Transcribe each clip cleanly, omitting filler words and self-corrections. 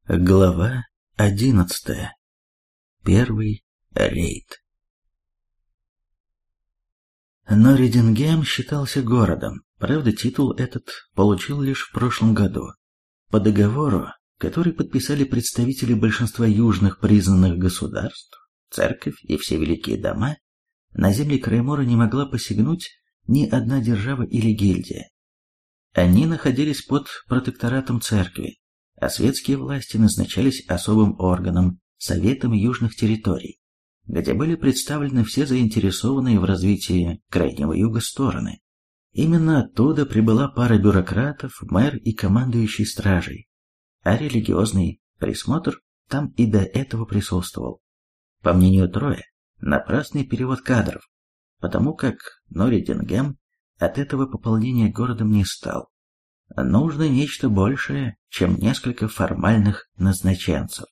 Глава 11. Первый рейд. Норидингем считался городом, правда титул этот получил лишь в прошлом году. По договору, который подписали представители большинства южных признанных государств, церковь и все великие дома, на земли Краймора не могла посягнуть ни одна держава или гильдия. Они находились под протекторатом церкви, а светские власти назначались особым органом, Советом южных территорий, где были представлены все заинтересованные в развитии Крайнего Юга стороны. Именно оттуда прибыла пара бюрократов, мэр и командующий стражей, а религиозный присмотр там и до этого присутствовал. По мнению Троя, напрасный перевод кадров, потому как Норидингем от этого пополнения городом не стал. Нужно нечто большее, чем несколько формальных назначенцев.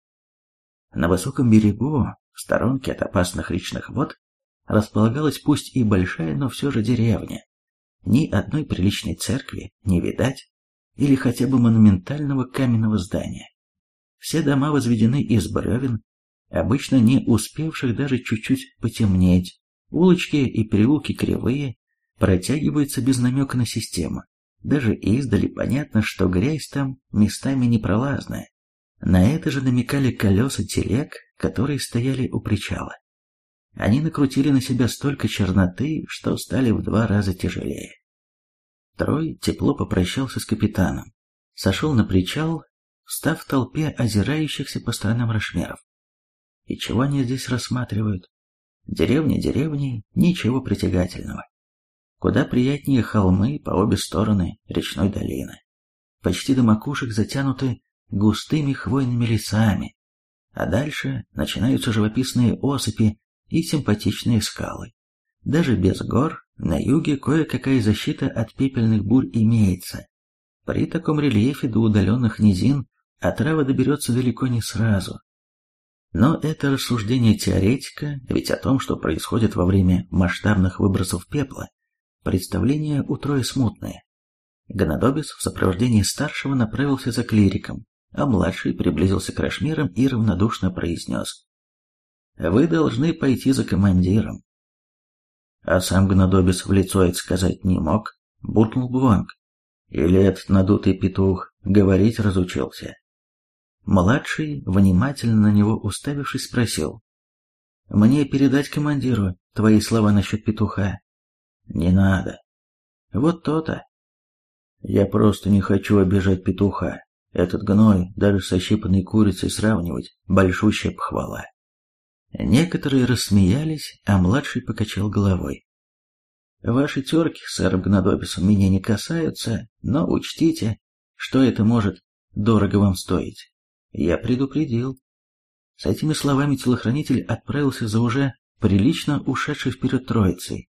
На высоком берегу, в сторонке от опасных речных вод, располагалась пусть и большая, но все же деревня. Ни одной приличной церкви не видать, или хотя бы монументального каменного здания. Все дома возведены из бревен, обычно не успевших даже чуть-чуть потемнеть, улочки и переулки кривые, протягиваются без намека на систему. Даже издали понятно, что грязь там местами непролазная. На это же намекали колеса телег, которые стояли у причала. Они накрутили на себя столько черноты, что стали в 2 раза тяжелее. Трой тепло попрощался с капитаном, сошел на причал, встав в толпе озирающихся по сторонам рошмеров. И чего они здесь рассматривают? Деревня деревни, ничего притягательного. Куда приятнее холмы по обе стороны речной долины. Почти до макушек затянуты густыми хвойными лесами, а дальше начинаются живописные осыпи и симпатичные скалы. Даже без гор на юге кое-какая защита от пепельных бурь имеется. При таком рельефе до удаленных низин отрава доберется далеко не сразу. Но это рассуждение теоретика, ведь о том, что происходит во время масштабных выбросов пепла, представление у Троя смутное. Гнадобис в сопровождении старшего направился за клириком, а младший приблизился к рошмерам и равнодушно произнес: «Вы должны пойти за командиром». А сам Гнадобис в лицо это сказать не мог, буркнул Бвонг. Или этот надутый петух говорить разучился? Младший, внимательно на него уставившись, спросил: «Мне передать командиру твои слова насчет петуха?» «Не надо». «Вот то-то. Я просто не хочу обижать петуха. Этот гной даже с ощипанной курицей сравнивать — большущая похвала». Некоторые рассмеялись, а младший покачал головой. «Ваши терки с сэром Гнадобисом меня не касаются, но учтите, что это может дорого вам стоить. Я предупредил». С этими словами телохранитель отправился за уже прилично ушедшей вперед троицей.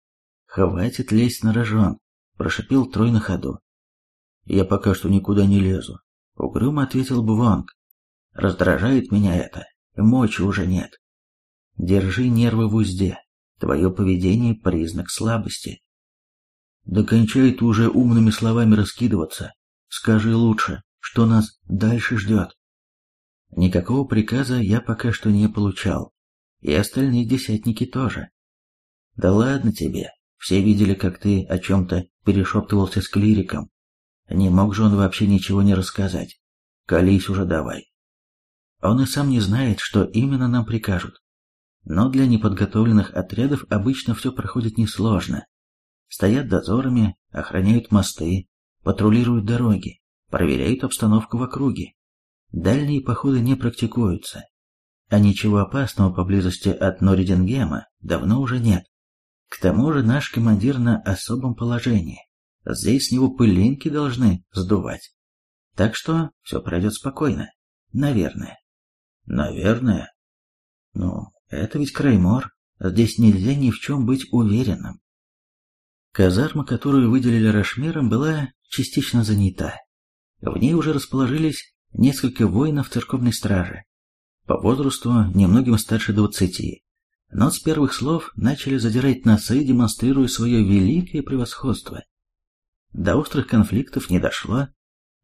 «Хватит лезть на рожон», — прошипел Трой на ходу. «Я пока что никуда не лезу», — угрюмо ответил Бвонг. «Раздражает меня это, мочи уже нет. Держи нервы в узде, твое поведение — признак слабости». «Да кончай ты уже умными словами раскидываться. Скажи лучше, что нас дальше ждет». «Никакого приказа я пока что не получал, и остальные десятники тоже». «Да ладно тебе. Все видели, как ты о чем-то перешептывался с клириком. Не мог же он вообще ничего не рассказать. Колись уже давай». Он и сам не знает, что именно нам прикажут. Но для неподготовленных отрядов обычно все проходит несложно. Стоят дозорами, охраняют мосты, патрулируют дороги, проверяют обстановку в округе. Дальние походы не практикуются. А ничего опасного поблизости от Норидингема давно уже нет. К тому же наш командир на особом положении. Здесь с него пылинки должны сдувать. Так что все пройдет спокойно. Наверное. Наверное? Ну, это ведь Краймор. Здесь нельзя ни в чем быть уверенным. Казарма, которую выделили рошмерам, была частично занята. В ней уже расположились несколько воинов церковной стражи. По возрасту немногим старше 20. Но с первых слов начали задирать носы, демонстрируя свое великое превосходство. До острых конфликтов не дошло,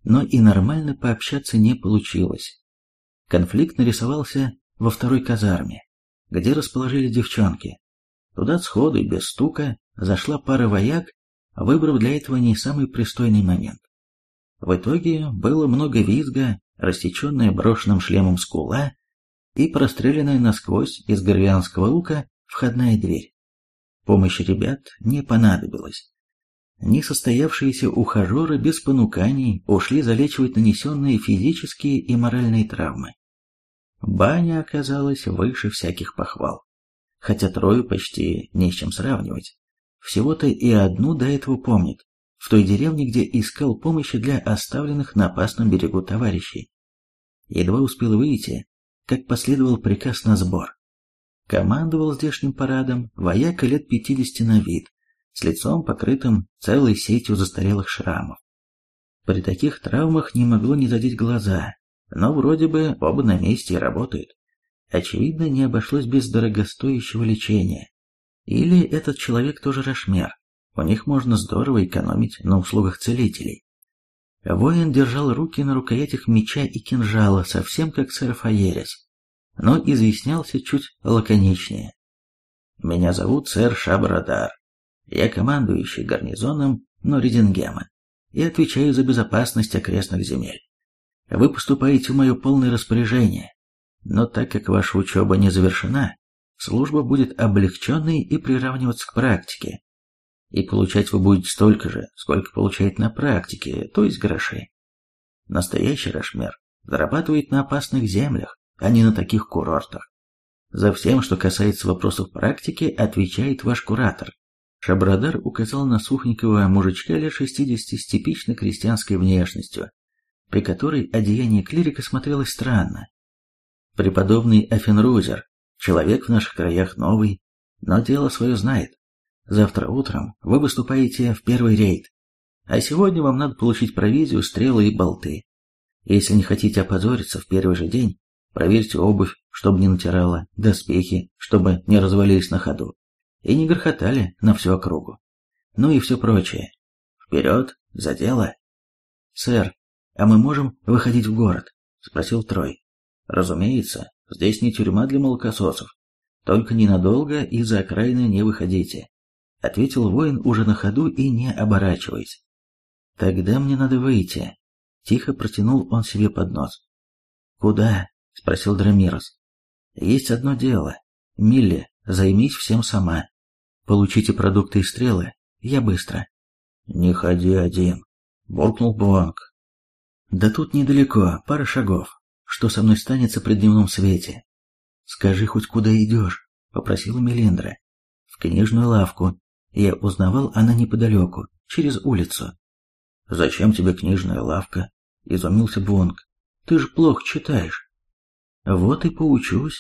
но и нормально пообщаться не получилось. Конфликт нарисовался во второй казарме, где расположились девчонки. Туда сходу и без стука зашла пара вояк, выбрав для этого не самый пристойный момент. В итоге было много визга, рассеченная брошенным шлемом скула и простреленная насквозь из горлянского лука входная дверь. Помощи ребят не понадобилось. Несостоявшиеся ухажеры без понуканий ушли залечивать нанесенные физические и моральные травмы. Баня оказалась выше всяких похвал. Хотя Трою почти не с чем сравнивать. Всего-то и одну до этого помнит, в той деревне, где искал помощи для оставленных на опасном берегу товарищей. Едва успел выйти, как последовал приказ на сбор. Командовал здешним парадом вояка лет 50 на вид, с лицом покрытым целой сетью застарелых шрамов. При таких травмах не могло не задеть глаза, но вроде бы оба на месте и работают. Очевидно, не обошлось без дорогостоящего лечения. Или этот человек тоже рашмер, у них можно здорово экономить на услугах целителей. Воин держал руки на рукоятях меча и кинжала, совсем как сэр Фаерис, но изъяснялся чуть лаконичнее. «Меня зовут сэр Шабрадар. Я командующий гарнизоном Норидингема и отвечаю за безопасность окрестных земель. Вы поступаете в мое полное распоряжение, но так как ваша учеба не завершена, служба будет облегченной и приравниваться к практике. И получать вы будете столько же, сколько получает на практике, то есть гроши. Настоящий рашмер зарабатывает на опасных землях, а не на таких курортах. За всем, что касается вопросов практики, отвечает ваш куратор». Шабрадар указал на сухонького мужичка лет 60 с типично крестьянской внешностью, при которой одеяние клирика смотрелось странно. «Преподобный Афенрузер, человек в наших краях новый, но дело свое знает. Завтра утром вы выступаете в первый рейд, а сегодня вам надо получить провизию, стрелы и болты. Если не хотите опозориться в первый же день, проверьте обувь, чтобы не натирала, доспехи, чтобы не развалились на ходу и не грохотали на всю округу. Ну и все прочее. Вперед, за дело!» «Сэр, а мы можем выходить в город?» — спросил Трой. «Разумеется, здесь не тюрьма для молокососов. Только ненадолго и за окраины не выходите», — ответил воин уже на ходу и не оборачиваясь. «Тогда мне надо выйти», — тихо протянул он себе под нос. «Куда?» — спросил Драмирос. «Есть одно дело. Милли, займись всем сама. Получите продукты и стрелы, я быстро». «Не ходи один», — буркнул Буанг. «Да тут недалеко, пара шагов. Что со мной станется при дневном свете?» «Скажи хоть куда идешь», — попросила Мелиндра. «В книжную лавку. Я узнавал, она неподалеку, через улицу». «Зачем тебе книжная лавка?» — изумился Буанг. «Ты же плохо читаешь». «Вот и поучусь».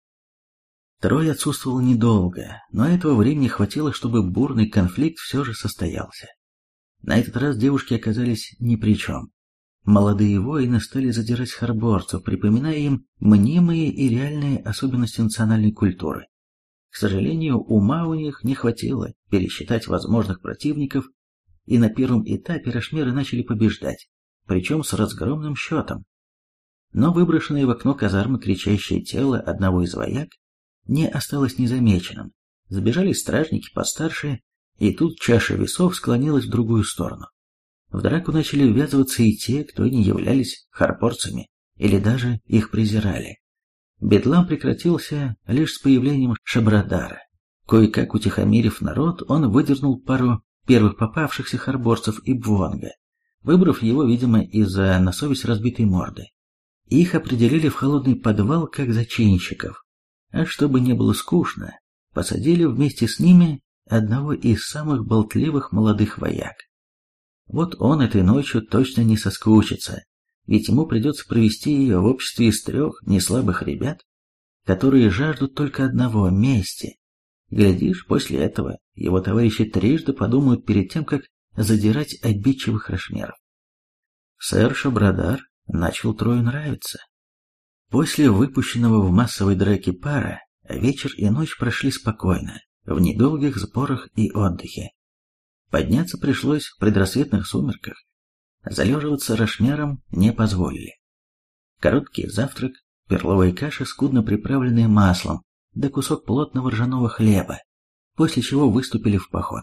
Трой отсутствовал недолго, но этого времени хватило, чтобы бурный конфликт все же состоялся. На этот раз девушки оказались ни при чем. Молодые воины стали задирать харборцев, припоминая им мнимые и реальные особенности национальной культуры. К сожалению, ума у них не хватило пересчитать возможных противников, и на первом этапе рашмеры начали побеждать, причем с разгромным счетом. Но выброшенное в окно казармы кричащее тело одного из вояк не осталось незамеченным. Забежали стражники постарше, и тут чаша весов склонилась в другую сторону. В драку начали ввязываться и те, кто не являлись харпорцами или даже их презирали. Бедлам прекратился лишь с появлением Шабрадара. Кое-как утихомирив народ, он выдернул пару первых попавшихся харборцев и Бвонга, выбрав его, видимо, из-за на совесть разбитой морды. Их определили в холодный подвал как зачинщиков, а чтобы не было скучно, посадили вместе с ними одного из самых болтливых молодых вояк. Вот он этой ночью точно не соскучится, ведь ему придется провести ее в обществе из 3 неслабых ребят, которые жаждут только одного — мести. Глядишь, после этого его товарищи трижды подумают перед тем, как задирать обидчивых рашмеров. Сэр Шабрадар начал Трою нравиться. После выпущенного в массовой драке пара, вечер и ночь прошли спокойно, в недолгих сборах и отдыхе. Подняться пришлось в предрассветных сумерках. залеживаться Рошмерам не позволили. Короткий завтрак, перловая каша, скудно приправленная маслом, да кусок плотного ржаного хлеба, после чего выступили в поход.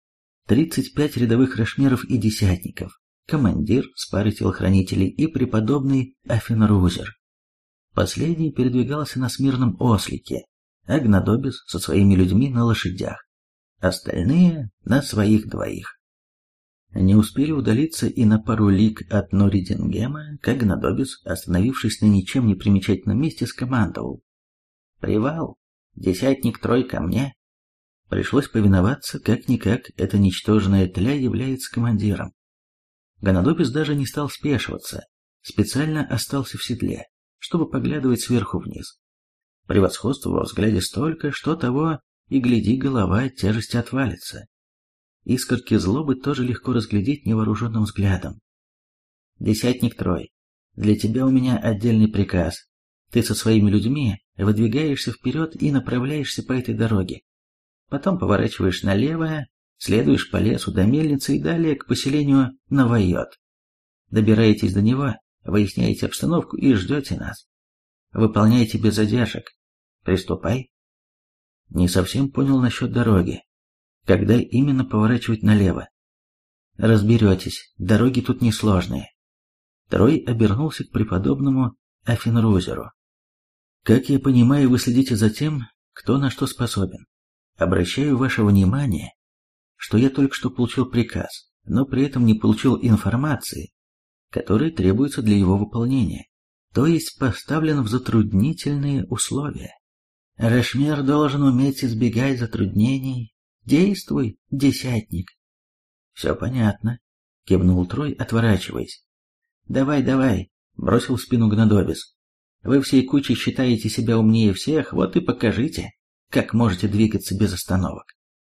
35 рядовых рошмеров и десятников, командир с парой телохранителей и преподобный Афенрузер. Последний передвигался на смирном ослике, а Гнадобис со своими людьми на лошадях, остальные на своих двоих. Не успели удалиться и на пару лиг от Норидингема, как Гнадобис, остановившись на ничем не примечательном месте, скомандовал: «Привал! Десятник Трой ко мне!» Пришлось повиноваться, как-никак эта ничтожная тля является командиром. Гнадобис даже не стал спешиваться, специально остался в седле, чтобы поглядывать сверху вниз. Превосходства во взгляде столько, что того и гляди, голова от тяжести отвалится. Искорки злобы тоже легко разглядеть невооруженным взглядом. «Десятник Трой, для тебя у меня отдельный приказ. Ты со своими людьми выдвигаешься вперед и направляешься по этой дороге. Потом поворачиваешь налево, следуешь по лесу до мельницы и далее к поселению Новойот. Добираетесь до него, выясняете обстановку и ждете нас. Выполняйте без задержек. Приступай». Не совсем понял насчет дороги. Когда именно поворачивать налево? Разберетесь, дороги тут несложные. Трой обернулся к преподобному Афенрузеру. Как я понимаю, вы следите за тем, кто на что способен. Обращаю ваше внимание, что я только что получил приказ, но при этом не получил информации, которая требуется для его выполнения, то есть поставлен в затруднительные условия. Рошмер должен уметь избегать затруднений. Действуй, десятник. Все понятно, кивнул Трой, отворачиваясь. Давай, бросил в спину Гнадобис. Вы всей кучей считаете себя умнее всех, вот и покажите, как можете двигаться без остановок.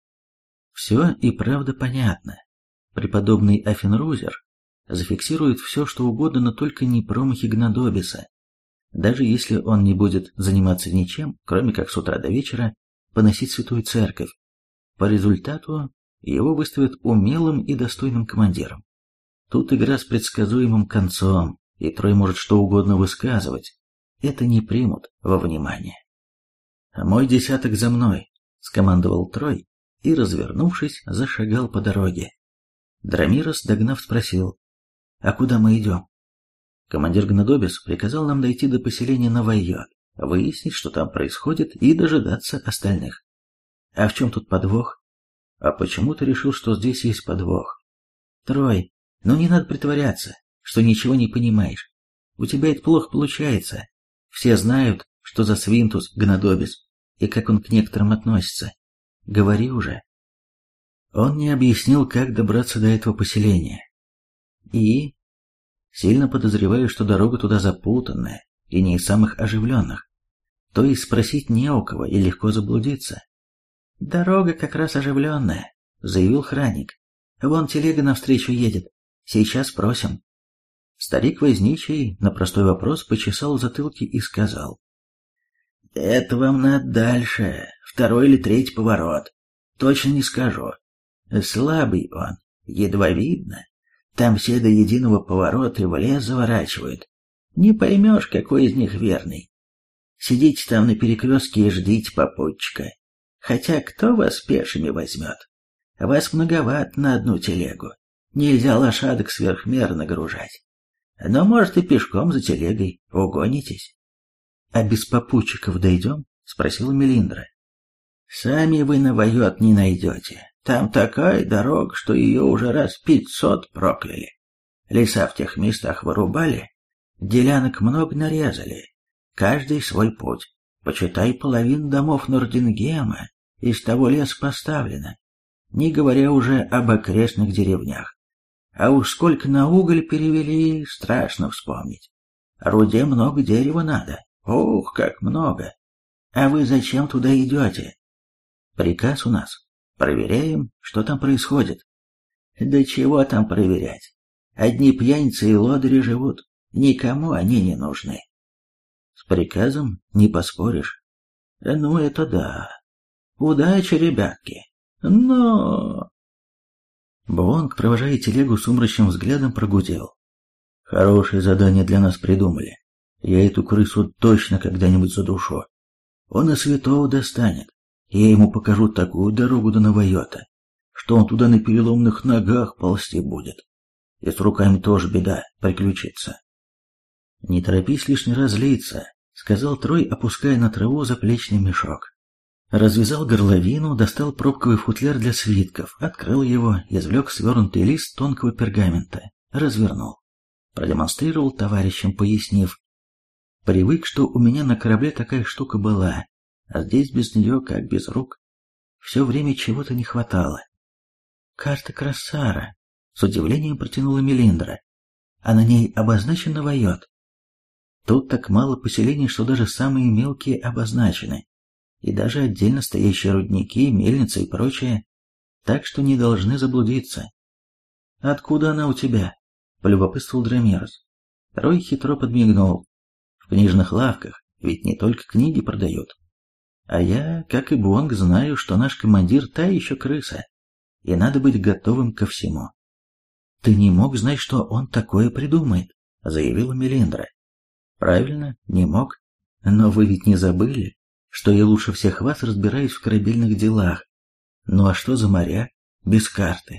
Все и правда понятно. Преподобный Афенрузер зафиксирует все, что угодно, но только не промахи Гнадобиса. Даже если он не будет заниматься ничем, кроме как с утра до вечера поносить святую церковь, по результату его выставят умелым и достойным командиром. Тут игра с предсказуемым концом, и Трой может что угодно высказывать. Это не примут во внимание. «Мой десяток за мной», — скомандовал Трой и, развернувшись, зашагал по дороге. Драмирос, догнав, спросил: «А куда мы идем?» Командир Гнадобис приказал нам дойти до поселения Новойот, выяснить, что там происходит, и дожидаться остальных. А в чем тут подвох? А почему ты решил, что здесь есть подвох? Трой, ну не надо притворяться, что ничего не понимаешь. У тебя это плохо получается. Все знают, что за свинтус Гнадобис, и как он к некоторым относится. Говори уже. Он не объяснил, как добраться до этого поселения. И сильно подозреваю, что дорога туда запутанная и не из самых оживленных. То есть спросить не у кого и легко заблудиться. «Дорога как раз оживленная», — заявил Храник. «Вон телега навстречу едет. Сейчас спросим». Старик возничий на простой вопрос почесал затылки и сказал: «Это вам надо дальше, второй или третий поворот. Точно не скажу. Слабый он, едва видно. Там все до единого поворота в лес заворачивают. Не поймешь, какой из них верный. Сидите там на перекрестке и ждите попутчика. Хотя кто вас пешими возьмет? Вас многовато на одну телегу. Нельзя лошадок сверхмерно нагружать. Но, может, и пешком за телегой угонитесь». «А без попутчиков дойдем?» — спросила Мелиндра. «Сами вы Новойот не найдете. Там такая дорога, что ее уже раз 500 прокляли. Леса в тех местах вырубали, делянок много нарезали. Каждый свой путь. Почитай, половина домов Нордингема из того леса поставлена, не говоря уже об окрестных деревнях. А уж сколько на уголь перевели, страшно вспомнить. Руде много дерева надо. Ух, как много! А вы зачем туда идете?» «Приказ у нас. Проверяем, что там происходит». «Да чего там проверять? Одни пьяницы и лодыри живут. Никому они не нужны». «С приказом не поспоришь». «Ну, это да. Удачи, ребятки. Но...» Буонг, провожая телегу сумрачным взглядом, прогудел. Хорошее задание для нас придумали. Я эту крысу точно когда-нибудь задушу. Он и святого достанет. Я ему покажу такую дорогу до Навайота, что он туда на переломных ногах ползти будет. И с руками тоже беда приключится. Не торопись лишний раз злиться, сказал Трой, опуская на траву заплечный мешок. Развязал горловину, достал пробковый футляр для свитков, открыл его, извлек свернутый лист тонкого пергамента, развернул. Продемонстрировал товарищам, пояснив. Привык, что у меня на корабле такая штука была, а здесь без нее, как без рук. Все время чего-то не хватало. Карта Крассара, с удивлением протянула Мелиндра, а на ней обозначен Навайот. Тут так мало поселений, что даже самые мелкие обозначены, и даже отдельно стоящие рудники, мельницы и прочее, так что не должны заблудиться. «Откуда она у тебя?» — полюбопытствовал Драмирос. Трой хитро подмигнул. «В книжных лавках, ведь не только книги продают. А я, как и Буонг, знаю, что наш командир та еще крыса, и надо быть готовым ко всему». «Ты не мог знать, что он такое придумает», — заявила Мелиндра. «Правильно, не мог. Но вы ведь не забыли, что я лучше всех вас разбираюсь в корабельных делах. Ну а что за моря без карты?»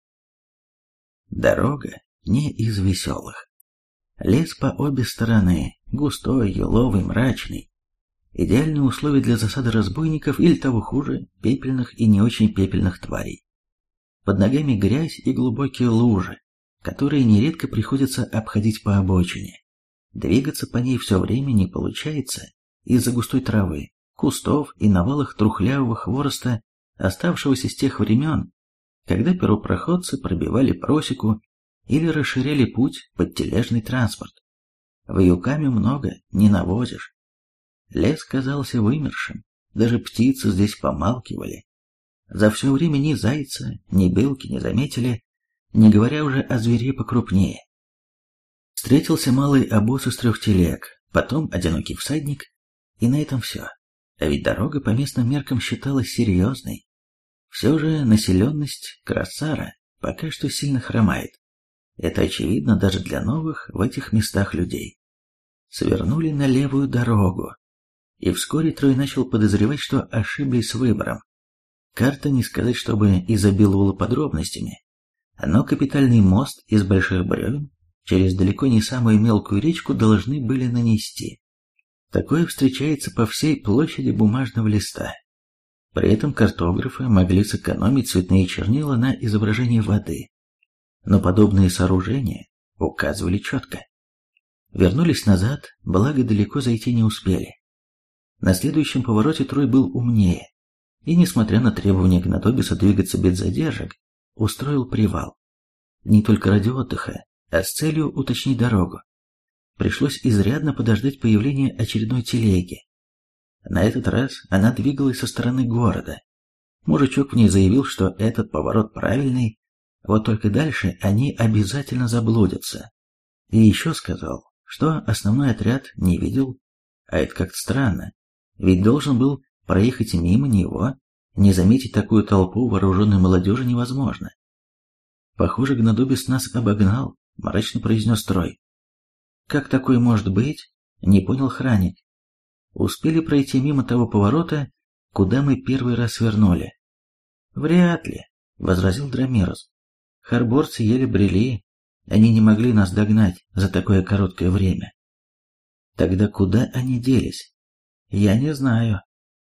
Дорога не из веселых. Лес по обе стороны, густой, еловый, мрачный. Идеальные условия для засады разбойников или того хуже, пепельных и не очень пепельных тварей. Под ногами грязь и глубокие лужи, которые нередко приходится обходить по обочине. Двигаться по ней все время не получается из-за густой травы, кустов и навалах трухлявого хвороста, оставшегося с тех времен, когда первопроходцы пробивали просеку или расширяли путь под тележный транспорт. Вьюками много не навозишь. Лес казался вымершим, даже птицы здесь помалкивали. За все время ни зайца, ни белки не заметили, не говоря уже о звере покрупнее. Встретился малый обоз из 3 телег, потом одинокий всадник, и на этом все. А ведь дорога по местным меркам считалась серьезной. Все же населенность Крассара пока что сильно хромает. Это очевидно даже для новых в этих местах людей. Свернули на левую дорогу, и вскоре Трой начал подозревать, что ошиблись с выбором. Карта не сказать, чтобы изобиловала подробностями, но капитальный мост из больших бревен через далеко не самую мелкую речку должны были нанести. Такое встречается по всей площади бумажного листа. При этом картографы могли сэкономить цветные чернила на изображении воды. Но подобные сооружения указывали четко. Вернулись назад, благо далеко зайти не успели. На следующем повороте Трой был умнее, и, несмотря на требования Гнадобиса двигаться без задержек, устроил привал. Не только ради отдыха, а с целью уточнить дорогу. Пришлось изрядно подождать появления очередной телеги. На этот раз она двигалась со стороны города. Мужичок в ней заявил, что этот поворот правильный, вот только дальше они обязательно заблудятся. И еще сказал, что основной отряд не видел, а это как-то странно, ведь должен был проехать мимо него, не заметить такую толпу вооруженной молодежи невозможно. «Похоже, Гнадобис нас обогнал», — мрачно произнес Трой. «Как такое может быть?» — не понял Храник. «Успели пройти мимо того поворота, куда мы первый раз свернули». «Вряд ли», — возразил Драмирос. «Харборцы еле брели, они не могли нас догнать за такое короткое время». «Тогда куда они делись?» «Я не знаю».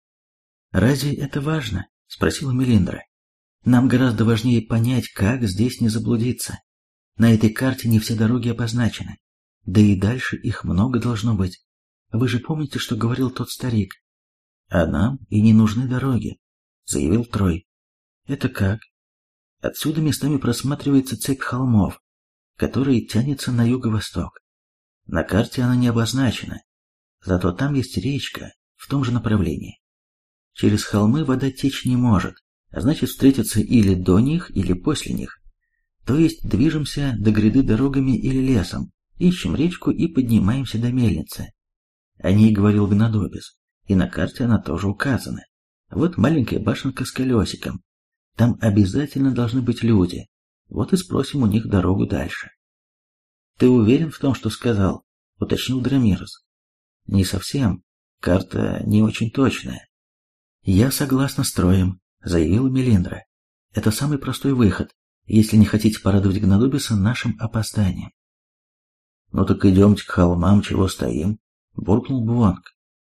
«Разве это важно?» — спросила Мелиндра. «Нам гораздо важнее понять, как здесь не заблудиться. На этой карте не все дороги обозначены. Да и дальше их много должно быть. Вы же помните, что говорил тот старик?» «А нам и не нужны дороги», — заявил Трой. «Это как?» «Отсюда местами просматривается цепь холмов, которая тянется на юго-восток. На карте она не обозначена, зато там есть речка в том же направлении. Через холмы вода течь не может, а значит встретиться или до них, или после них. То есть движемся до гряды дорогами или лесом, ищем речку и поднимаемся до мельницы. О ней говорил Гнадобис, и на карте она тоже указана. Вот маленькая башенка с колесиком. Там обязательно должны быть люди. Вот и спросим у них дорогу дальше. Ты уверен в том, что сказал? Уточнил Драмирос. Не совсем. Карта не очень точная. Я согласна с Троем, заявила Мелиндра. Это самый простой выход, если не хотите порадовать Гнадобиса нашим опозданием. Ну так идемте к холмам, чего стоим, буркнул Бвонг.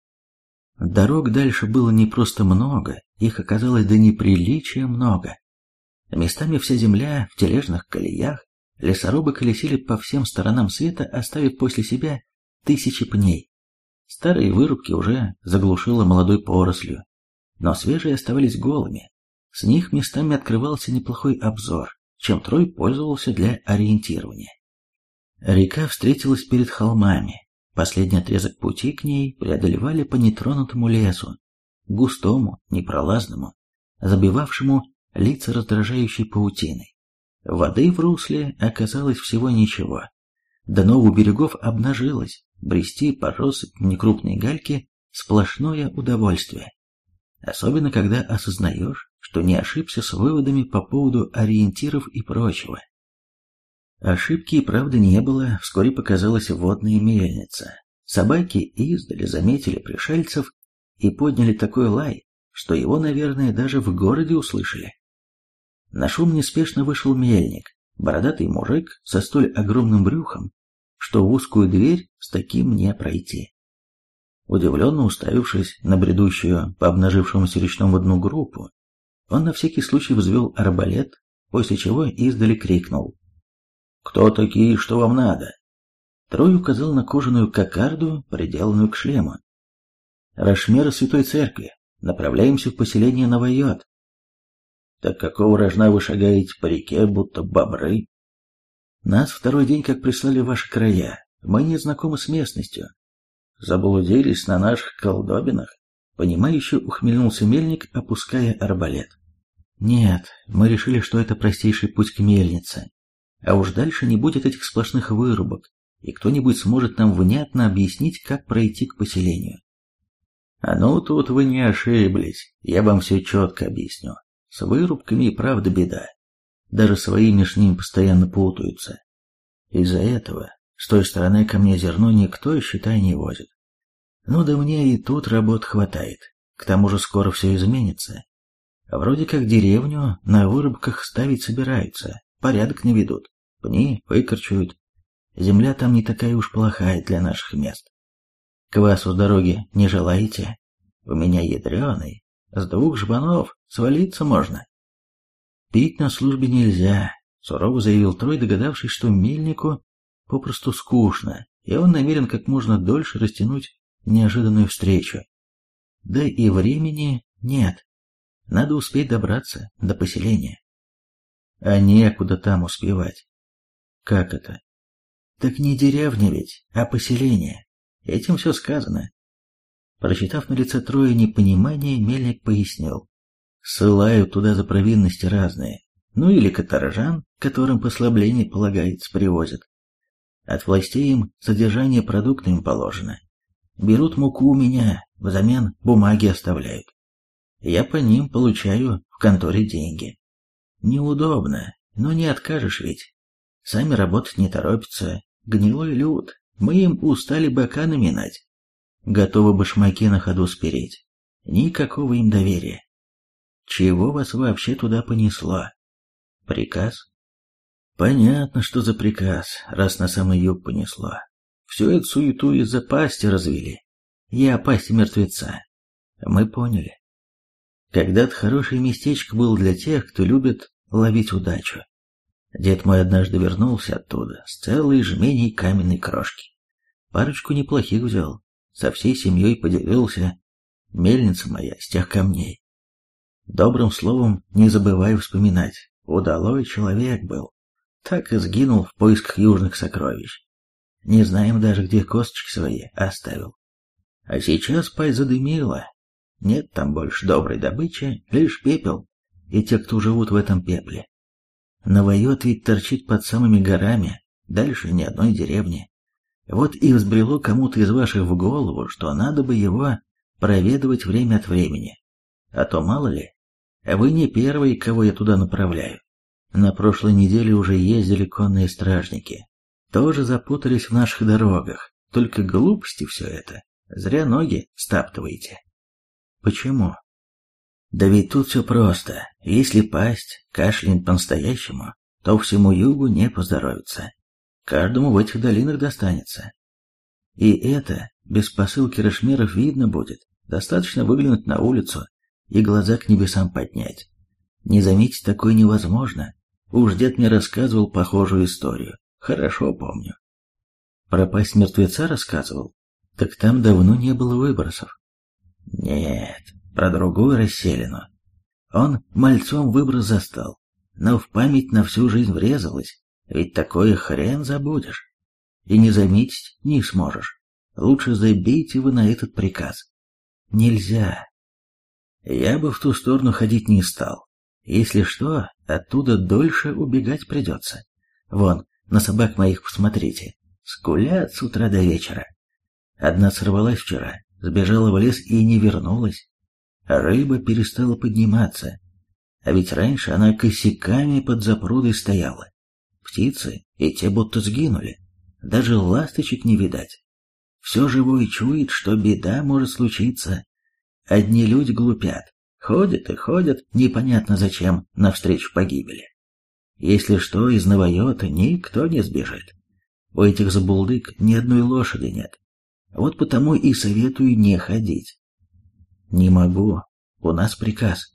Дорог дальше было не просто много, их оказалось до неприличия много. Местами вся земля в тележных колеях, лесорубы колесили по всем сторонам света, оставив после себя тысячи пней. Старые вырубки уже заглушило молодой порослью, но свежие оставались голыми. С них местами открывался неплохой обзор, чем Трой пользовался для ориентирования. Река встретилась перед холмами. Последний отрезок пути к ней преодолевали по нетронутому лесу, густому, непролазному, забивавшему лица раздражающей паутиной. Воды в русле оказалось всего ничего. Дно у берегов обнажилось, брести по россыпи некрупной гальки сплошное удовольствие. Особенно, когда осознаешь, что не ошибся с выводами по поводу ориентиров и прочего. Ошибки и правда не было, вскоре показалась водная мельница. Собаки издали заметили пришельцев и подняли такой лай, что его, наверное, даже в городе услышали. На шум неспешно вышел мельник, бородатый мужик со столь огромным брюхом, что в узкую дверь с таким не пройти. Удивленно уставившись на бредущую по обнажившемуся речному дну группу, он на всякий случай взвел арбалет, после чего издали крикнул: «Кто такие, что вам надо?» Трой указал на кожаную кокарду, приделанную к шлему. «Рашмеры Святой Церкви. Направляемся в поселение Новойот». «Так какого рожна вы шагаете по реке, будто бобры?» «Нас второй день как прислали в ваши края. Мы не знакомы с местностью». «Заблудились на наших колдобинах?» Понимающе ухмыльнулся мельник, опуская арбалет. «Нет, мы решили, что это простейший путь к мельнице. А уж дальше не будет этих сплошных вырубок, и кто-нибудь сможет нам внятно объяснить, как пройти к поселению». «А ну, тут вы не ошиблись, я вам все четко объясню. С вырубками и правда беда. Даже свои меж ними постоянно путаются. Из-за этого с той стороны ко мне зерно никто, считай, не возит. Ну да мне и тут работ хватает. К тому же скоро все изменится. Вроде как деревню на вырубках ставить собираются, порядок не ведут, пни выкорчуют. Земля там не такая уж плохая для наших мест. Квасу с дороги не желаете? У меня ядреный, с 2 жбанов свалиться можно. Пить на службе нельзя, сурово заявил Трой, догадавшись, что мельнику попросту скучно, и он намерен как можно дольше растянуть неожиданную встречу. Да и времени нет. Надо успеть добраться до поселения. А некуда там успевать. Как это? Так не деревня ведь, а поселение. Этим все сказано. Прочитав на лице Троя непонимание, мельник пояснил. Ссылают туда за провинности разные. Ну или каторжан, которым послабление полагается, привозят. От властей им содержание продуктами положено. Берут муку у меня, взамен бумаги оставляют. Я по ним получаю в конторе деньги. Неудобно, но не откажешь ведь. Сами работать не торопятся, гнилой люд, мы им устали бока наминать. Готовы башмаки на ходу спереть. Никакого им доверия. Чего вас вообще туда понесло? Приказ? Понятно, что за приказ, раз на самый юг понесло. Всю эту суету из-за пасти развели. Я о пасти мертвеца. Мы поняли. Когда-то хорошее местечко было для тех, кто любит ловить удачу. Дед мой однажды вернулся оттуда с целой жменей каменной крошки. Парочку неплохих взял, со всей семьей поделился. Мельница моя с тех камней. Добрым словом не забывай вспоминать. Удалой человек был. Так и сгинул в поисках южных сокровищ. Не знаем даже, где косточки свои оставил. А сейчас пасть задымила. Нет там больше доброй добычи, лишь пепел и те, кто живут в этом пепле. Новойот ведь торчит под самыми горами, дальше ни одной деревни. Вот и взбрело кому-то из ваших в голову, что надо бы его проведывать время от времени. А то мало ли, вы не первый, кого я туда направляю. На прошлой неделе уже ездили конные стражники. Тоже запутались в наших дорогах. Только глупости все это. Зря ноги стаптываете. Почему? Да ведь тут все просто. Если пасть кашляет по-настоящему, то всему югу не поздоровится. Каждому в этих долинах достанется. И это без посылки рашмеров видно будет. Достаточно выглянуть на улицу и глаза к небесам поднять. Не заметить такое невозможно. Уж дед мне рассказывал похожую историю. Хорошо помню. Про пасть мертвеца рассказывал? Так там давно не было выбросов. Нет, про другую расселину. Он мальцом выброс застал, но в память на всю жизнь врезалось, ведь такое хрен забудешь. И не заметить не сможешь. Лучше забейте вы на этот приказ. Нельзя. Я бы в ту сторону ходить не стал. Если что, оттуда дольше убегать придется. Вон, на собак моих посмотрите. Скулят с утра до вечера. Одна сорвалась вчера, сбежала в лес и не вернулась. Рыба перестала подниматься. А ведь раньше она косяками под запрудой стояла. Птицы и те будто сгинули. Даже ласточек не видать. Все живое чует, что беда может случиться. Одни люди глупят. Ходят и ходят, непонятно зачем, навстречу погибели. Если что, из Новоёта никто не сбежит. У этих забулдык ни одной лошади нет. Вот потому и советую не ходить. Не могу. У нас приказ.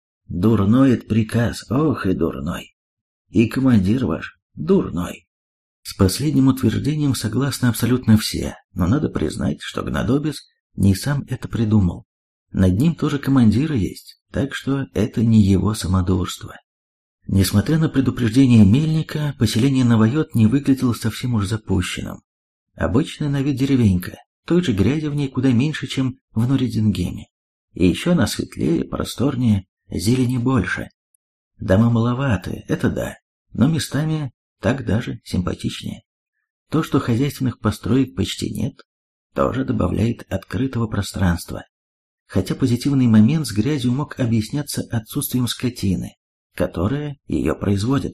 Дурной это приказ, ох и дурной. И командир ваш дурной. С последним утверждением согласны абсолютно все, но надо признать, что Гнадобец не сам это придумал. Над ним тоже командиры есть, так что это не его самодурство. Несмотря на предупреждение Мельника, поселение Новоёт не выглядело совсем уж запущенным. Обычная на вид деревенька, той же грязи в ней куда меньше, чем в Норидингеме. И еще она светлее, просторнее, зелени больше. Дома маловаты, это да, но местами так даже симпатичнее. То, что хозяйственных построек почти нет, тоже добавляет открытого пространства. Хотя позитивный момент с грязью мог объясняться отсутствием скотины, которая ее производит.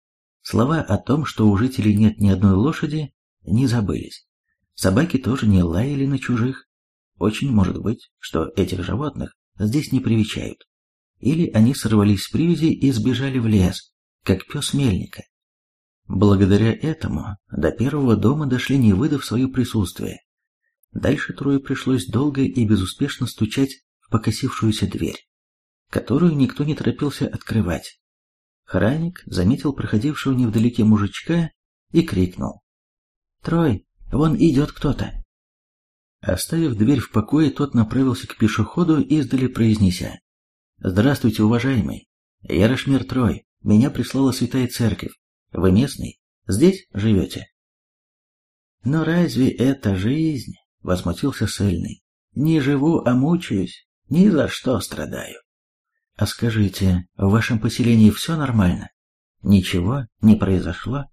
Слова о том, что у жителей нет ни одной лошади, не забылись. Собаки тоже не лаяли на чужих. Очень может быть, что этих животных здесь не привечают. Или они сорвались с привязи и сбежали в лес, как пес Мельника. Благодаря этому до первого дома дошли, не выдав свое присутствие. Дальше трое пришлось долго и безуспешно стучать в покосившуюся дверь, которую никто не торопился открывать. Храник заметил проходившего невдалеке мужичка и крикнул: «Трой, вон идет кто-то!» Оставив дверь в покое, тот направился к пешеходу, издали произнеся: «Здравствуйте, уважаемый. Я Рашмер Трой. Меня прислала Святая Церковь. Вы местный? Здесь живете?» «Но разве это жизнь?» — возмутился Сыльный. «Не живу, а мучаюсь. Ни за что страдаю». «А скажите, в вашем поселении все нормально? Ничего не произошло?»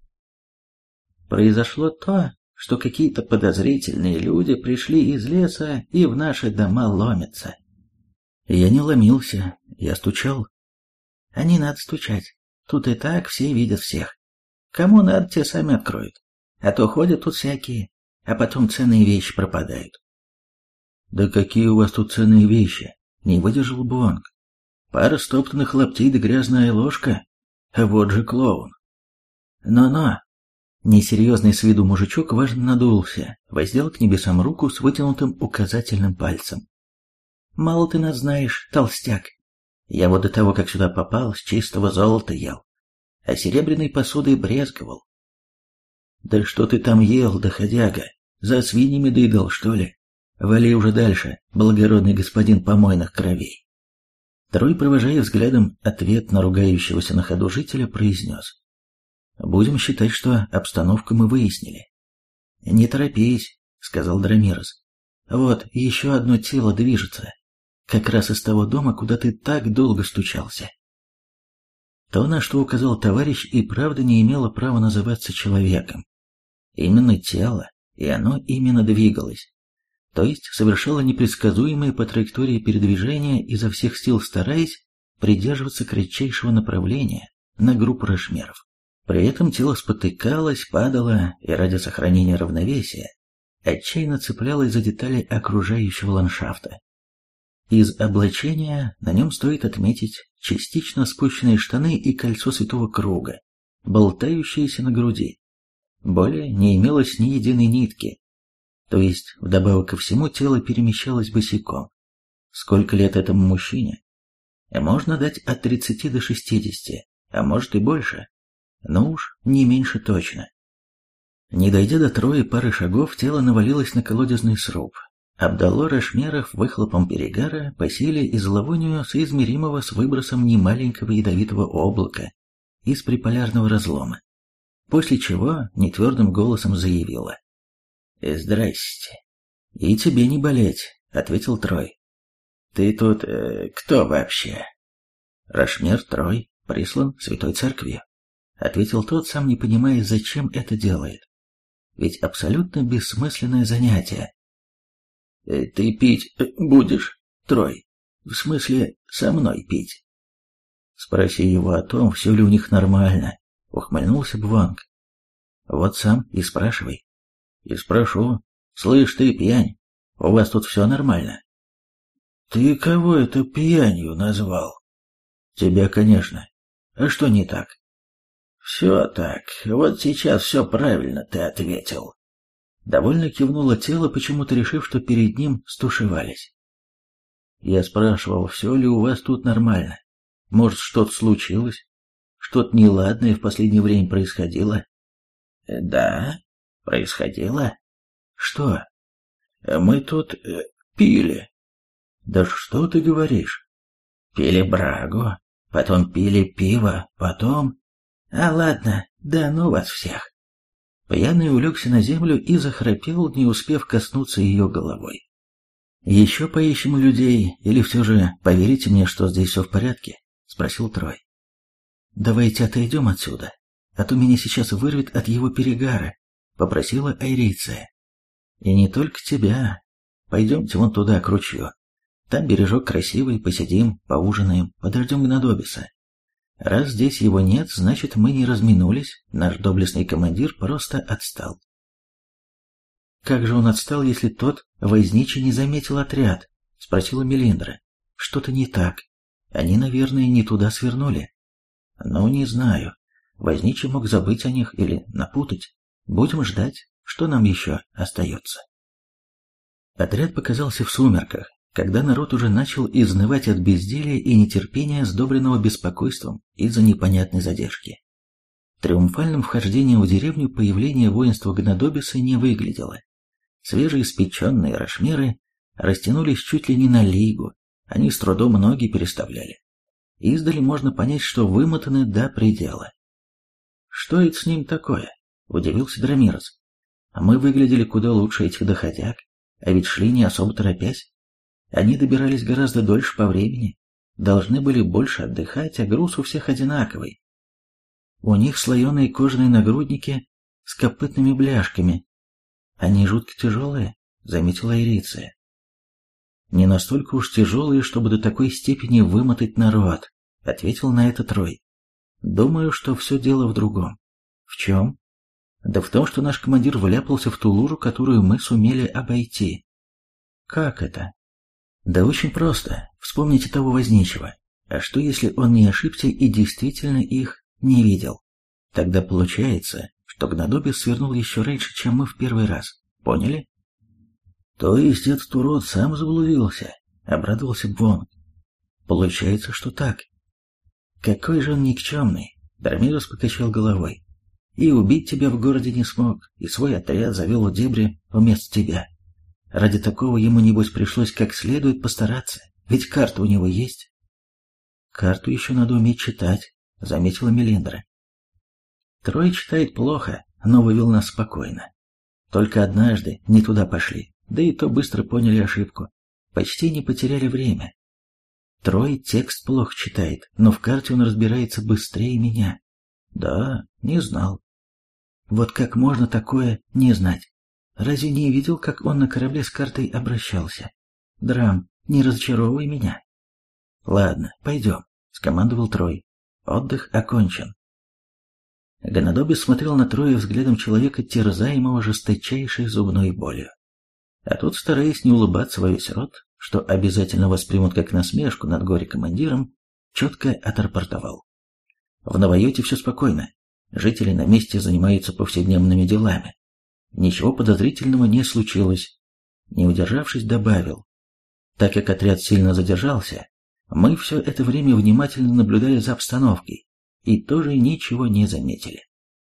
«Произошло то, что какие-то подозрительные люди пришли из леса и в наши дома ломятся». «Я не ломился, я стучал». «А не надо стучать. Тут и так все видят всех. Кому надо, те сами откроют. А то ходят тут всякие, а потом ценные вещи пропадают». «Да какие у вас тут ценные вещи?» — не выдержал Буонг. «Пара стоптанных лаптей да грязная ложка. Вот же клоун». «Но-но». Несерьезный с виду мужичок важно надулся, воздел к небесам руку с вытянутым указательным пальцем. «Мало ты нас знаешь, толстяк. Я вот до того, как сюда попал, с чистого золота ел, а серебряной посудой брезговал». «Да что ты там ел, доходяга? За свиньями доедал, что ли? Вали уже дальше, благородный господин помойных кровей». Трой, провожая взглядом ответ на ругающегося на ходу жителя, произнес: «Будем считать, что обстановку мы выяснили». «Не торопись», — сказал Драмирос. «Вот, еще одно тело движется. Как раз из того дома, куда ты так долго стучался». То, на что указал товарищ, и правда не имело права называться человеком. Именно тело, и оно именно двигалось. То есть совершало непредсказуемые по траектории передвижения, изо всех сил стараясь придерживаться кратчайшего направления, на группу рашмеров. При этом тело спотыкалось, падало и ради сохранения равновесия отчаянно цеплялось за детали окружающего ландшафта. Из облачения на нем стоит отметить частично спущенные штаны и кольцо святого круга, болтающееся на груди. Более не имелось ни единой нитки, то есть вдобавок ко всему тело перемещалось босиком. Сколько лет этому мужчине? Можно дать от 30 до 60, а может и больше, но уж не меньше точно. Не дойдя до трои пары шагов, тело навалилось на колодезный сруб, обдало рашмеров выхлопом перегара по силе и зловонию соизмеримого с выбросом немаленького ядовитого облака из приполярного разлома, после чего нетвердым голосом заявила: «Здрасте». «И тебе не болеть», — ответил Трой. «Ты тут кто вообще?» «Рашмер Трой, прислан Святой Церковью», — ответил тот, сам не понимая, зачем это делает. Ведь абсолютно бессмысленное занятие. «Ты пить будешь, Трой? В смысле, со мной пить?» «Спроси его о том, все ли у них нормально», — ухмыльнулся Бвонг. «Вот сам и спрашивай». «И спрошу. Слышь ты, пьянь, у вас тут все нормально?» «Ты кого это пьянью назвал?» «Тебя, конечно. А что не так?» «Все так. Вот сейчас все правильно ты ответил». Довольно кивнуло тело, почему-то решив, что перед ним стушевались. «Я спрашивал, все ли у вас тут нормально? Может, что-то случилось? Что-то неладное в последнее время происходило?» «Да, происходило». «Что?» «Мы тут пили». «Да что ты говоришь?» «Пили брагу, потом пили пиво, потом...» «А ладно, да ну вас всех». Пьяный улегся на землю и захрапел, не успев коснуться ее головой. «Еще поищем людей, или все же поверите мне, что здесь все в порядке?» — спросил Трой. «Давайте отойдем отсюда, а то меня сейчас вырвет от его перегара», — попросила Айриция. «И не только тебя. Пойдемте вон туда, к ручью. Там бережок красивый, посидим, поужинаем, подождем Гнадобиса. Раз здесь его нет, значит, мы не разминулись, наш доблестный командир просто отстал». «Как же он отстал, если тот возничий не заметил отряд?» — спросила Мелиндра. «Что-то не так. Они, наверное, не туда свернули». «Ну, не знаю. Возничий мог забыть о них или напутать. Будем ждать, что нам еще остается». Отряд показался в сумерках, когда народ уже начал изнывать от безделия и нетерпения, сдобренного беспокойством из-за непонятной задержки. Триумфальным вхождением в деревню появление воинства Гнадобиса не выглядело. Свежеиспеченные рашмеры растянулись чуть ли не на лигу, они с трудом ноги переставляли. Издали можно понять, что вымотаны до предела. «Что это с ним такое?» — удивился Драмирос. «А мы выглядели куда лучше этих доходяг, а ведь шли не особо торопясь. Они добирались гораздо дольше по времени, должны были больше отдыхать, а груз у всех одинаковый. У них слоеные кожаные нагрудники с копытными бляшками. Они жутко тяжелые», — заметила Ириция. «Не настолько уж тяжелые, чтобы до такой степени вымотать народ», — ответил на это Трой. «Думаю, что все дело в другом». «В чем?» «Да в том, что наш командир вляпался в ту лужу, которую мы сумели обойти». «Как это?» «Да очень просто. Вспомните того возничего. А что, если он не ошибся и действительно их не видел? Тогда получается, что Гнадобис свернул еще раньше, чем мы в первый раз. Поняли?» «То есть этот урод сам заблудился?» — обрадовался Бвонг. «Получается, что так». «Какой же он никчемный!» — Драмирос покачал головой. «И убить тебя в городе не смог, и свой отряд завел в дебри вместо тебя. Ради такого ему, небось, пришлось как следует постараться, ведь карта у него есть». «Карту еще надо уметь читать», — заметила Мелиндра. «Трой читает плохо, но вывел нас спокойно. Только однажды не туда пошли, да и то быстро поняли ошибку. Почти не потеряли время. Трой текст плохо читает, но в карте он разбирается быстрее меня». «Да, не знал». «Вот как можно такое не знать? Разве не видел, как он на корабле с картой обращался? Драм, не разочаровывай меня». «Ладно, пойдем», — скомандовал Трой. Отдых окончен. Гонодобис смотрел на Троя взглядом человека, терзаемого жесточайшей зубной болью. А тут, стараясь не улыбаться во весь рот, что обязательно воспримут как насмешку над горе-командиром, четко отрапортовал. В Новоюте все спокойно. Жители на месте занимаются повседневными делами. Ничего подозрительного не случилось. Не удержавшись, добавил. Так как отряд сильно задержался, мы все это время внимательно наблюдали за обстановкой и тоже ничего не заметили.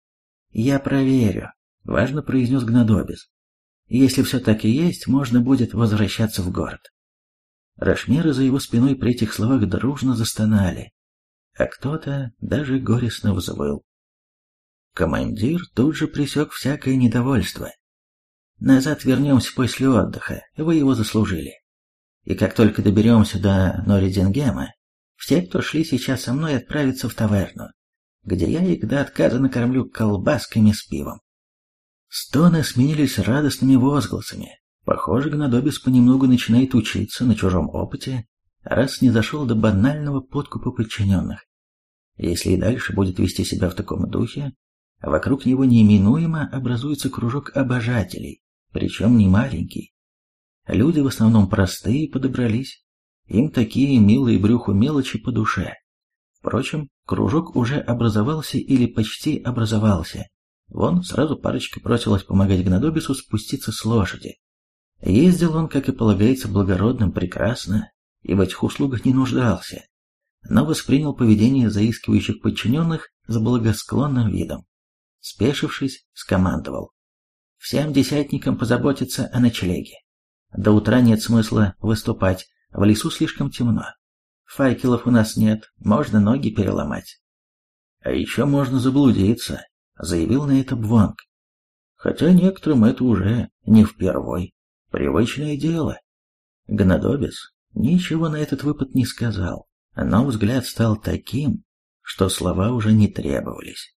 «Я проверю», — важно произнес Гнодобис. «Если все так и есть, можно будет возвращаться в город». Рашмеры за его спиной при этих словах дружно застонали, а кто-то даже горестно взвыл. Командир тут же пресек всякое недовольство. «Назад вернемся после отдыха, вы его заслужили. И как только доберемся до Норидингема, все, кто шли сейчас со мной, отправятся в таверну, где я их до отказа накормлю колбасками с пивом». Стоны сменились радостными возгласами. Похоже, Гнодобис понемногу начинает учиться на чужом опыте, раз не зашел до банального подкупа подчиненных. Если и дальше будет вести себя в таком духе, вокруг него неименуемо образуется кружок обожателей, причем не маленький. Люди в основном простые подобрались, им такие милые брюху мелочи по душе. Впрочем, кружок уже образовался или почти образовался. Вон сразу парочка бросилась помогать Гнодобису спуститься с лошади. Ездил он, как и полагается, благородным прекрасно, и в этих услугах не нуждался, но воспринял поведение заискивающих подчиненных с благосклонным видом. Спешившись, скомандовал. «Всем десятникам позаботиться о ночлеге. До утра нет смысла выступать, в лесу слишком темно. Факелов у нас нет, можно ноги переломать». «А еще можно заблудиться», — заявил на это Бвонг. «Хотя некоторым это уже не впервой. Привычное дело». Гнодобис ничего на этот выпад не сказал, но взгляд стал таким, что слова уже не требовались.